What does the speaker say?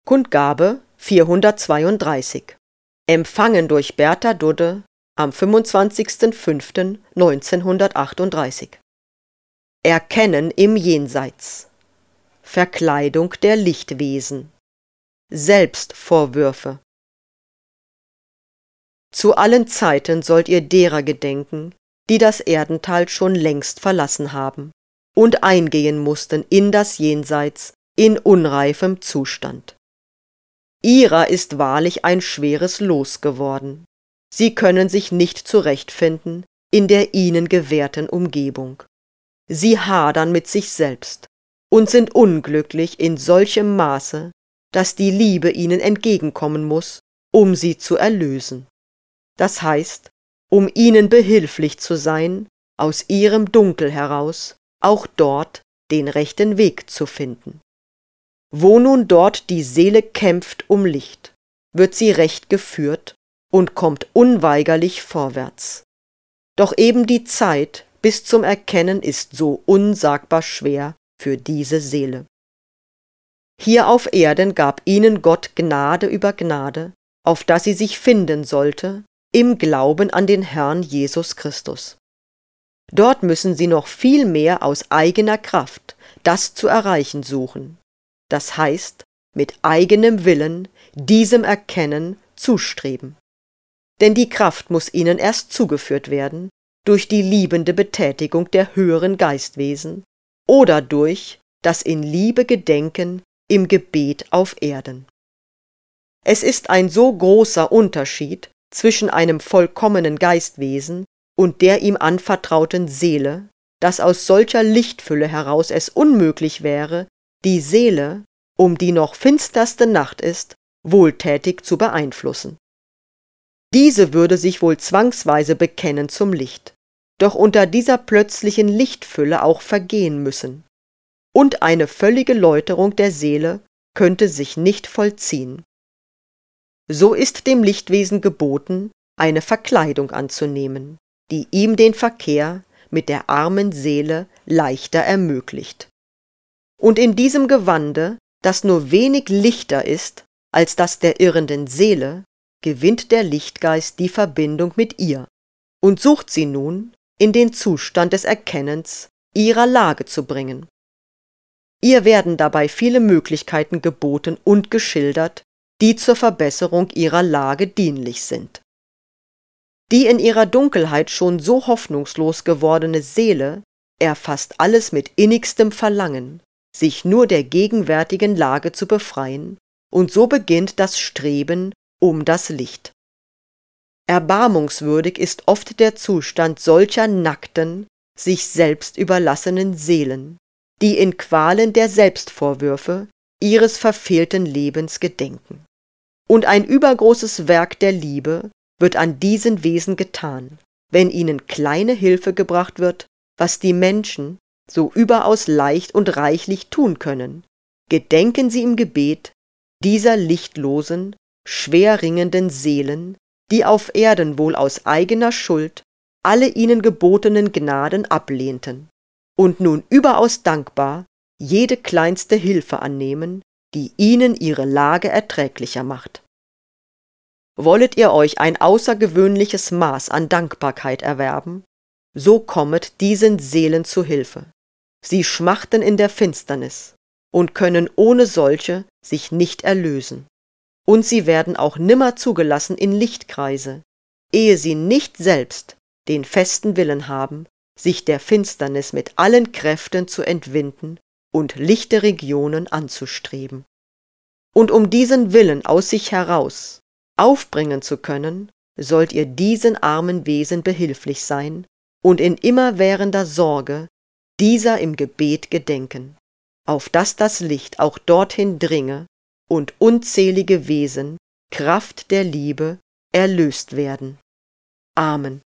Kundgabe 432. Empfangen durch Bertha Dudde am 25.05.1938. Erkennen im Jenseits. Verkleidung der Lichtwesen. Selbstvorwürfe. Zu allen Zeiten sollt ihr derer gedenken, die das Erdental schon längst verlassen haben und eingehen mussten in das Jenseits in unreifem Zustand. Ihrer ist wahrlich ein schweres Los geworden. Sie können sich nicht zurechtfinden in der ihnen gewährten Umgebung. Sie hadern mit sich selbst und sind unglücklich in solchem Maße, dass die Liebe ihnen entgegenkommen muß, um sie zu erlösen. Das heißt, um ihnen behilflich zu sein, aus ihrem Dunkel heraus auch dort den rechten Weg zu finden. Wo nun dort die Seele kämpft um Licht, wird sie recht geführt und kommt unweigerlich vorwärts. Doch eben die Zeit bis zum Erkennen ist so unsagbar schwer für diese Seele. Hier auf Erden gab ihnen Gott Gnade über Gnade, auf dass sie sich finden sollte, im Glauben an den Herrn Jesus Christus. Dort müssen sie noch viel mehr aus eigener Kraft das zu erreichen suchen, das heißt, mit eigenem Willen diesem Erkennen zustreben. Denn die Kraft muss ihnen erst zugeführt werden durch die liebende Betätigung der höheren Geistwesen oder durch das in Liebe Gedenken im Gebet auf Erden. Es ist ein so großer Unterschied zwischen einem vollkommenen Geistwesen und der ihm anvertrauten Seele, dass aus solcher Lichtfülle heraus es unmöglich wäre, die Seele, um die noch finsterste Nacht ist, wohltätig zu beeinflussen. Diese würde sich wohl zwangsweise bekennen zum Licht, doch unter dieser plötzlichen Lichtfülle auch vergehen müssen, und eine völlige Läuterung der Seele könnte sich nicht vollziehen. So ist dem Lichtwesen geboten, eine Verkleidung anzunehmen, die ihm den Verkehr mit der armen Seele leichter ermöglicht. Und in diesem Gewande, das nur wenig lichter ist als das der irrenden Seele, gewinnt der Lichtgeist die Verbindung mit ihr und sucht sie nun, in den Zustand des Erkennens ihrer Lage zu bringen. Ihr werden dabei viele Möglichkeiten geboten und geschildert, die zur Verbesserung ihrer Lage dienlich sind. Die in ihrer Dunkelheit schon so hoffnungslos gewordene Seele erfasst alles mit innigstem Verlangen, sich nur der gegenwärtigen Lage zu befreien, und so beginnt das Streben um das Licht. Erbarmungswürdig ist oft der Zustand solcher nackten, sich selbst überlassenen Seelen, die in Qualen der Selbstvorwürfe ihres verfehlten Lebens gedenken. Und ein übergroßes Werk der Liebe wird an diesen Wesen getan, wenn ihnen kleine Hilfe gebracht wird, was die Menschen so überaus leicht und reichlich tun können. Gedenken sie im Gebet dieser lichtlosen, schwer ringenden Seelen, die auf Erden wohl aus eigener Schuld alle ihnen gebotenen Gnaden ablehnten und nun überaus dankbar jede kleinste Hilfe annehmen, die ihnen ihre Lage erträglicher macht. Wollet ihr euch ein außergewöhnliches Maß an Dankbarkeit erwerben, so kommet diesen Seelen zu Hilfe. Sie schmachten in der Finsternis und können ohne solche sich nicht erlösen. Und sie werden auch nimmer zugelassen in Lichtkreise, ehe sie nicht selbst den festen Willen haben, sich der Finsternis mit allen Kräften zu entwinden und lichte Regionen anzustreben. Und um diesen Willen aus sich heraus aufbringen zu können, sollt ihr diesen armen Wesen behilflich sein und in immerwährender Sorge dieser im Gebet gedenken, auf dass das Licht auch dorthin dringe und unzählige Wesen, Kraft der Liebe, erlöst werden. Amen.